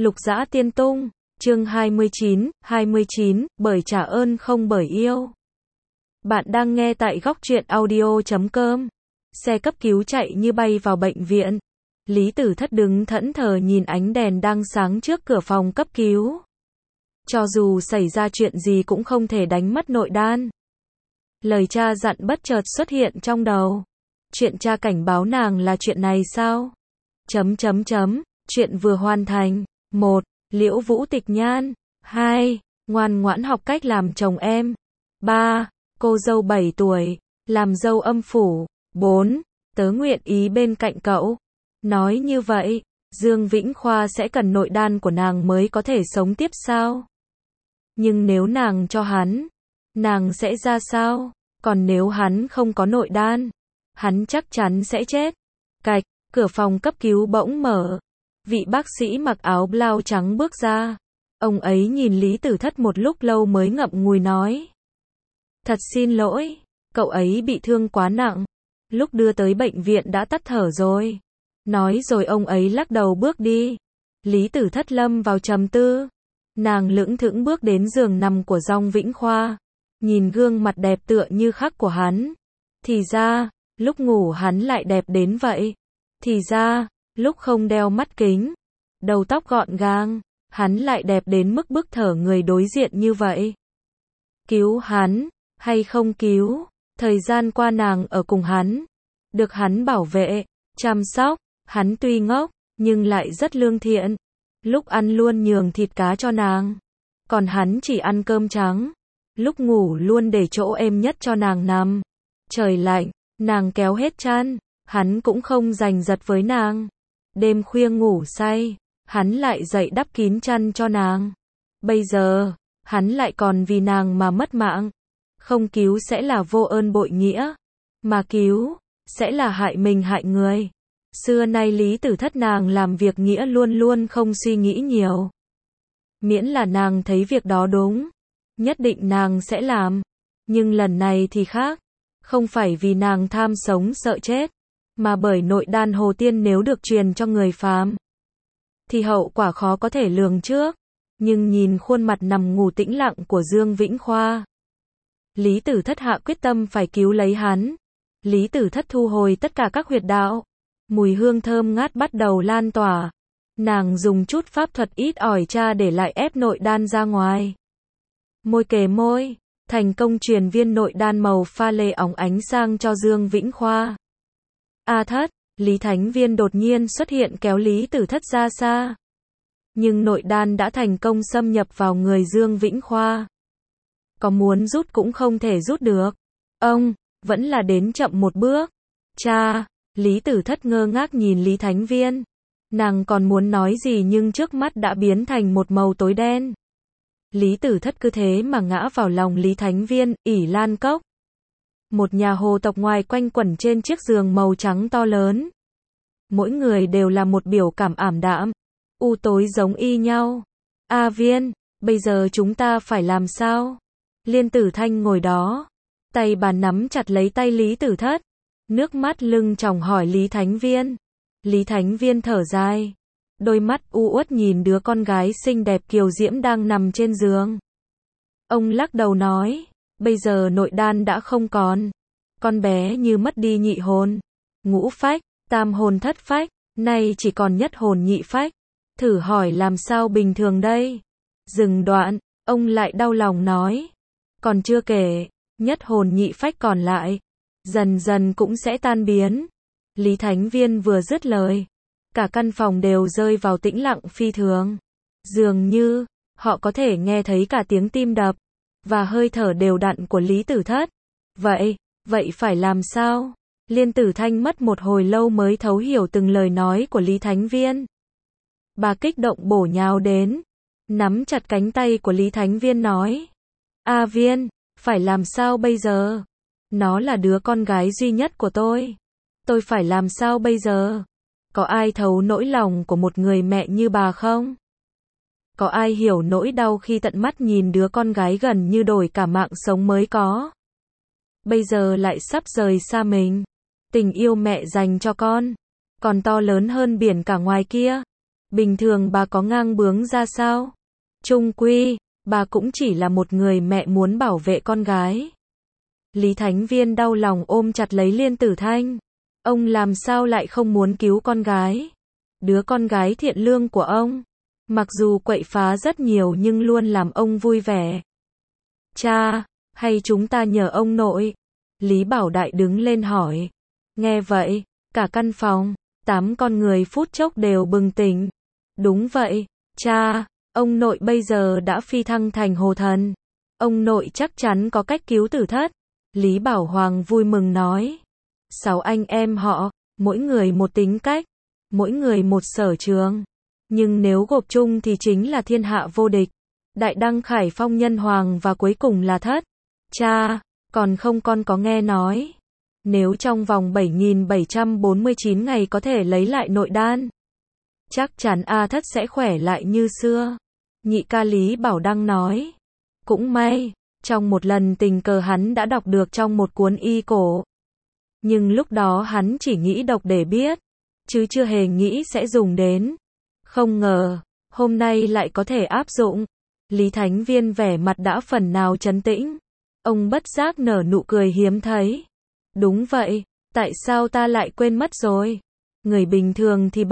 Lục Dã Tiên Tung, chương 29, bởi trả ơn không bởi yêu. Bạn đang nghe tại góc truyện audio.com. Xe cấp cứu chạy như bay vào bệnh viện. Lý Tử Thất đứng thẫn thờ nhìn ánh đèn đang sáng trước cửa phòng cấp cứu. Cho dù xảy ra chuyện gì cũng không thể đánh mất nội đan. Lời cha dặn bất chợt xuất hiện trong đầu. Chuyện cha cảnh báo nàng là chuyện này sao? Chuyện vừa hoàn thành. 1. Liễu Vũ Tịch Nhan. 2. Ngoan ngoãn học cách làm chồng em. 3. Cô dâu 7 tuổi, làm dâu âm phủ. 4. Tớ nguyện ý bên cạnh cậu. Nói như vậy, Dương Vĩnh Khoa sẽ cần nội đan của nàng mới có thể sống tiếp sao? Nhưng nếu nàng cho hắn, nàng sẽ ra sao? Còn nếu hắn không có nội đan, hắn chắc chắn sẽ chết. Cạch, cửa phòng cấp cứu bỗng mở. Vị bác sĩ mặc áo blau trắng bước ra. Ông ấy nhìn Lý Tử Thất một lúc lâu mới ngậm ngùi nói. Thật xin lỗi, cậu ấy bị thương quá nặng. Lúc đưa tới bệnh viện đã tắt thở rồi. Nói rồi ông ấy lắc đầu bước đi. Lý Tử Thất lâm vào trầm tư. Nàng lững thững bước đến giường nằm của Dương Vĩnh Khoa. Nhìn gương mặt đẹp tựa như khắc của hắn. Thì ra, lúc ngủ hắn lại đẹp đến vậy. Thì ra, lúc không đeo mắt kính, đầu tóc gọn gàng, hắn lại đẹp đến mức bức thở người đối diện như vậy. Cứu hắn, hay không cứu, thời gian qua nàng ở cùng hắn, được hắn bảo vệ, chăm sóc, hắn tuy ngốc, nhưng lại rất lương thiện. Lúc ăn luôn nhường thịt cá cho nàng, còn hắn chỉ ăn cơm trắng. Lúc ngủ luôn để chỗ êm nhất cho nàng nằm. Trời lạnh, nàng kéo hết chăn, hắn cũng không giành giật với nàng. Đêm khuya ngủ say, hắn lại dậy đắp kín chăn cho nàng. Bây giờ, hắn lại còn vì nàng mà mất mạng. Không cứu sẽ là vô ơn bội nghĩa, mà cứu, sẽ là hại mình hại người. Xưa nay Lý Tử Thất nàng làm việc nghĩa luôn luôn không suy nghĩ nhiều. Miễn là nàng thấy việc đó đúng, nhất định nàng sẽ làm. Nhưng lần này thì khác, không phải vì nàng tham sống sợ chết, mà bởi nội đan Hồ Tiên nếu được truyền cho người phàm, thì hậu quả khó có thể lường trước. Nhưng nhìn khuôn mặt nằm ngủ tĩnh lặng của Dương Vĩnh Khoa, Lý Tử Thất hạ quyết tâm phải cứu lấy hắn. Lý Tử Thất thu hồi tất cả các huyệt đạo. Mùi hương thơm ngát bắt đầu lan tỏa. Nàng dùng chút pháp thuật ít ỏi cha để lại ép nội đan ra ngoài. Môi kề môi, thành công truyền viên nội đan màu pha lê óng ánh sang cho Dương Vĩnh Khoa. A Thất, Lý Thánh Viên đột nhiên xuất hiện kéo Lý Tử Thất ra xa. Nhưng nội đan đã thành công xâm nhập vào người Dương Vĩnh Khoa. Có muốn rút cũng không thể rút được. Ông, vẫn là đến chậm một bước. Cha, Lý Tử Thất ngơ ngác nhìn Lý Thánh Viên. Nàng còn muốn nói gì nhưng trước mắt đã biến thành một màu tối đen. Lý Tử Thất cứ thế mà ngã vào lòng Lý Thánh Viên, ỉ lan cốc. Một nhà hồ tộc ngoài quanh quẩn trên chiếc giường màu trắng to lớn. Mỗi người đều là một biểu cảm ảm đạm, u tối giống y nhau. A Viên, bây giờ chúng ta phải làm sao? Liên Tử Thanh ngồi đó, tay bà nắm chặt lấy tay Lý Tử Thất, nước mắt lưng tròng hỏi Lý Thánh Viên. Lý Thánh Viên thở dài, đôi mắt u uất nhìn đứa con gái xinh đẹp kiều diễm đang nằm trên giường. Ông lắc đầu nói, bây giờ nội đan đã không còn. Con bé như mất đi nhị hồn, ngũ phách, tam hồn thất phách, nay chỉ còn nhất hồn nhị phách. Thử hỏi làm sao bình thường đây? Dừng đoạn, ông lại đau lòng nói. Còn chưa kể, nhất hồn nhị phách còn lại, dần dần cũng sẽ tan biến. Lý Thánh Viên vừa dứt lời, cả căn phòng đều rơi vào tĩnh lặng phi thường. Dường như, họ có thể nghe thấy cả tiếng tim đập, và hơi thở đều đặn của Lý Tử Thất. Vậy phải làm sao? Liên Tử Thanh mất một hồi lâu mới thấu hiểu từng lời nói của Lý Thánh Viên. Bà kích động bổ nhào đến, nắm chặt cánh tay của Lý Thánh Viên nói. A Viên, phải làm sao bây giờ? Nó là đứa con gái duy nhất của tôi. Tôi phải làm sao bây giờ? Có ai thấu nỗi lòng của một người mẹ như bà không? Có ai hiểu nỗi đau khi tận mắt nhìn đứa con gái gần như đổi cả mạng sống mới có? Bây giờ lại sắp rời xa mình. Tình yêu mẹ dành cho con, còn to lớn hơn biển cả ngoài kia. Bình thường bà có ngang bướng ra sao? Chung quy, bà cũng chỉ là một người mẹ muốn bảo vệ con gái. Lý Thánh Viên đau lòng ôm chặt lấy Liên Tử Thanh. Ông làm sao lại không muốn cứu con gái? Đứa con gái thiện lương của ông. Mặc dù quậy phá rất nhiều nhưng luôn làm ông vui vẻ. Cha, hay chúng ta nhờ ông nội? Lý Bảo Đại đứng lên hỏi. Nghe vậy, cả căn phòng, 8 con người phút chốc đều bừng tỉnh. Đúng vậy, cha, ông nội bây giờ đã phi thăng thành hồ thần. Ông nội chắc chắn có cách cứu Tử Thất. Lý Bảo Hoàng vui mừng nói. 6 anh em họ, mỗi người một tính cách, mỗi người một sở trường. Nhưng nếu gộp chung thì chính là thiên hạ vô địch. Đại Đăng Khải Phong Nhân Hoàng và cuối cùng là Thất. Cha, còn không con có nghe nói. Nếu trong vòng 7.749 ngày có thể lấy lại nội đan, chắc chắn A Thất sẽ khỏe lại như xưa. Nhị ca Lý Bảo Đăng nói. Cũng may, trong một lần tình cờ hắn đã đọc được trong một cuốn y cổ. Nhưng lúc đó hắn chỉ nghĩ đọc để biết, chứ chưa hề nghĩ sẽ dùng đến. Không ngờ, hôm nay lại có thể áp dụng. Lý Thánh Viên vẻ mặt đã phần nào trấn tĩnh. Ông bất giác nở nụ cười hiếm thấy. Đúng vậy, tại sao ta lại quên mất rồi? Người bình thường thì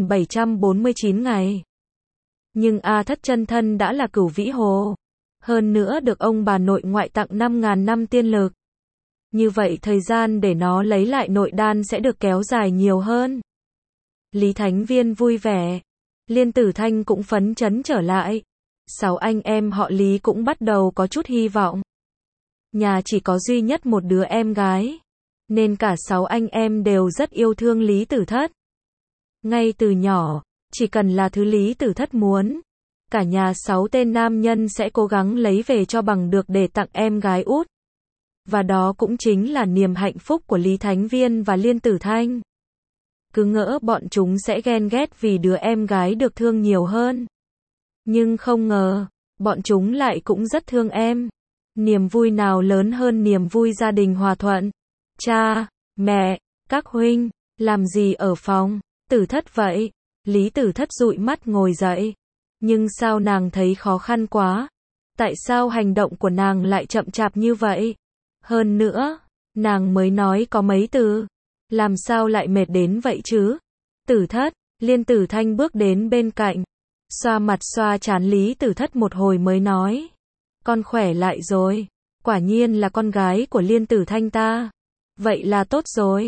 7.749 ngày. Nhưng A Thất chân thân đã là Cửu Vĩ Hồ. Hơn nữa được ông bà nội ngoại tặng 5.000 năm tiên lực. Như vậy thời gian để nó lấy lại nội đan sẽ được kéo dài nhiều hơn. Lý Thánh Viên vui vẻ. Liên Tử Thanh cũng phấn chấn trở lại. 6 anh em họ Lý cũng bắt đầu có chút hy vọng. Nhà chỉ có duy nhất một đứa em gái, nên cả 6 anh em đều rất yêu thương Lý Tử Thất. Ngay từ nhỏ, chỉ cần là thứ Lý Tử Thất muốn, cả nhà 6 tên nam nhân sẽ cố gắng lấy về cho bằng được để tặng em gái út. Và đó cũng chính là niềm hạnh phúc của Lý Thánh Viên và Liên Tử Thanh. Cứ ngỡ bọn chúng sẽ ghen ghét vì đứa em gái được thương nhiều hơn. Nhưng không ngờ, bọn chúng lại cũng rất thương em. Niềm vui nào lớn hơn niềm vui gia đình hòa thuận. Cha, mẹ, các huynh, làm gì ở phòng? Tử Thất vậy? Lý Tử Thất dụi mắt ngồi dậy. Nhưng sao nàng thấy khó khăn quá? Tại sao hành động của nàng lại chậm chạp như vậy? Hơn nữa, nàng mới nói có mấy từ. Làm sao lại mệt đến vậy chứ? Tử Thất, Liên Tử Thanh bước đến bên cạnh. Xoa mặt xoa trán Lý Tử Thất một hồi mới nói. Con khỏe lại rồi. Quả nhiên là con gái của Liên Tử Thanh ta. Vậy là tốt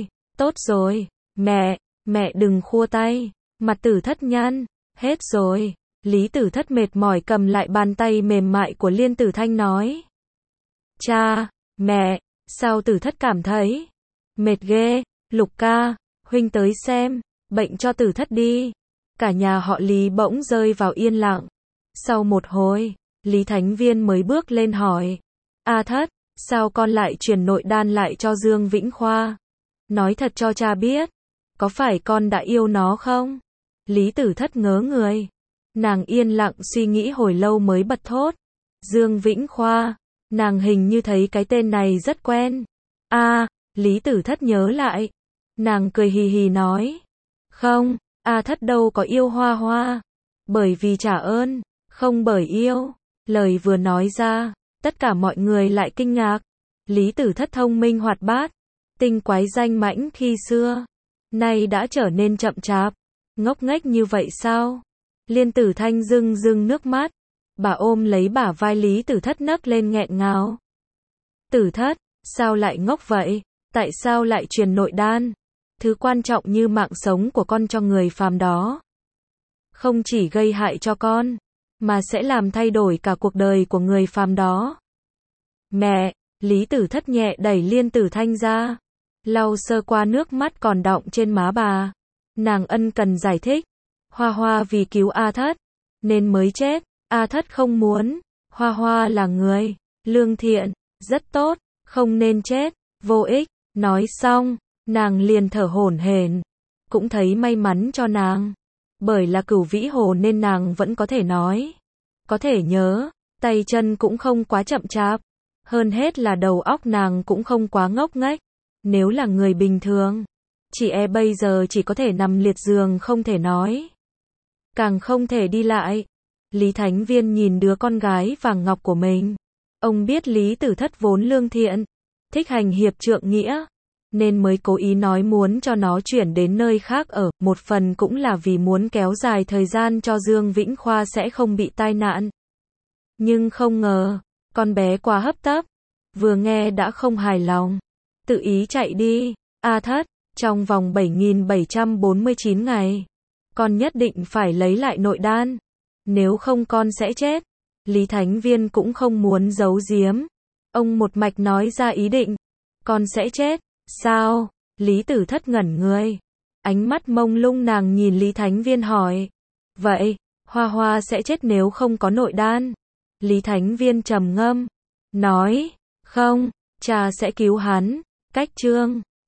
rồi. Mẹ đừng khua tay. Mặt Tử Thất nhăn. Hết rồi. Lý Tử Thất mệt mỏi cầm lại bàn tay mềm mại của Liên Tử Thanh nói. Cha, mẹ, sao Tử Thất cảm thấy mệt ghê? Lục ca, huynh tới xem, bệnh cho Tử Thất đi. Cả nhà họ Lý bỗng rơi vào yên lặng. Sau một hồi, Lý Thánh Viên mới bước lên hỏi. A Thất, sao con lại truyền nội đan lại cho Dương Vĩnh Khoa? Nói thật cho cha biết, có phải con đã yêu nó không? Lý Tử Thất ngớ người. Nàng yên lặng suy nghĩ hồi lâu mới bật thốt. Dương Vĩnh Khoa, nàng hình như thấy cái tên này rất quen. Lý Tử Thất nhớ lại. Nàng cười hì hì nói. Không, A Thất đâu có yêu Hoa Hoa. Bởi vì trả ơn, không bởi yêu. Lời vừa nói ra, tất cả mọi người lại kinh ngạc. Lý Tử Thất thông minh hoạt bát, tinh quái danh mãnh khi xưa, nay đã trở nên chậm chạp, ngốc nghếch như vậy sao? Liên Tử Thanh rưng rưng nước mắt. Bà ôm lấy bả vai Lý Tử Thất nấc lên nghẹn ngào. Tử Thất, sao lại ngốc vậy? Tại sao lại truyền nội đan? Thứ quan trọng như mạng sống của con cho người phàm đó. Không chỉ gây hại cho con, mà sẽ làm thay đổi cả cuộc đời của người phàm đó. Mẹ, Lý Tử Thất nhẹ đẩy Liên Tử Thanh ra, lau sơ qua nước mắt còn đọng trên má bà. Nàng ân cần giải thích. Hoa Hoa vì cứu A Thất, nên mới chết. A Thất không muốn. Hoa Hoa là người lương thiện, rất tốt, không nên chết, vô ích. Nói xong, nàng liền thở hổn hển. Cũng thấy may mắn cho nàng. Bởi là Cửu Vĩ Hồ nên nàng vẫn có thể nói, có thể nhớ, tay chân cũng không quá chậm chạp. Hơn hết là đầu óc nàng cũng không quá ngốc nghếch. Nếu là người bình thường, chị bây giờ chỉ có thể nằm liệt giường không thể nói. càng không thể đi lại. Lý Thánh Viên nhìn đứa con gái vàng ngọc của mình. Ông biết Lý Tử Thất vốn lương thiện, thích hành hiệp trượng nghĩa, nên mới cố ý nói muốn cho nó chuyển đến nơi khác ở, một phần cũng là vì muốn kéo dài thời gian cho Dương Vĩnh Khoa sẽ không bị tai nạn. Nhưng không ngờ, con bé quá hấp tấp, vừa nghe đã không hài lòng, tự ý chạy đi. A Thất, trong vòng 7.749 ngày, con nhất định phải lấy lại nội đan, nếu không con sẽ chết. Lý Thánh Viên cũng không muốn giấu giếm, ông một mạch nói ra ý định. Con sẽ chết, sao? Lý Tử Thất ngẩn người, ánh mắt mông lung nàng nhìn Lý Thánh Viên hỏi. Vậy, Hoa Hoa sẽ chết nếu không có nội đan? Lý Thánh Viên trầm ngâm, nói, không, cha sẽ cứu hắn. Cách chương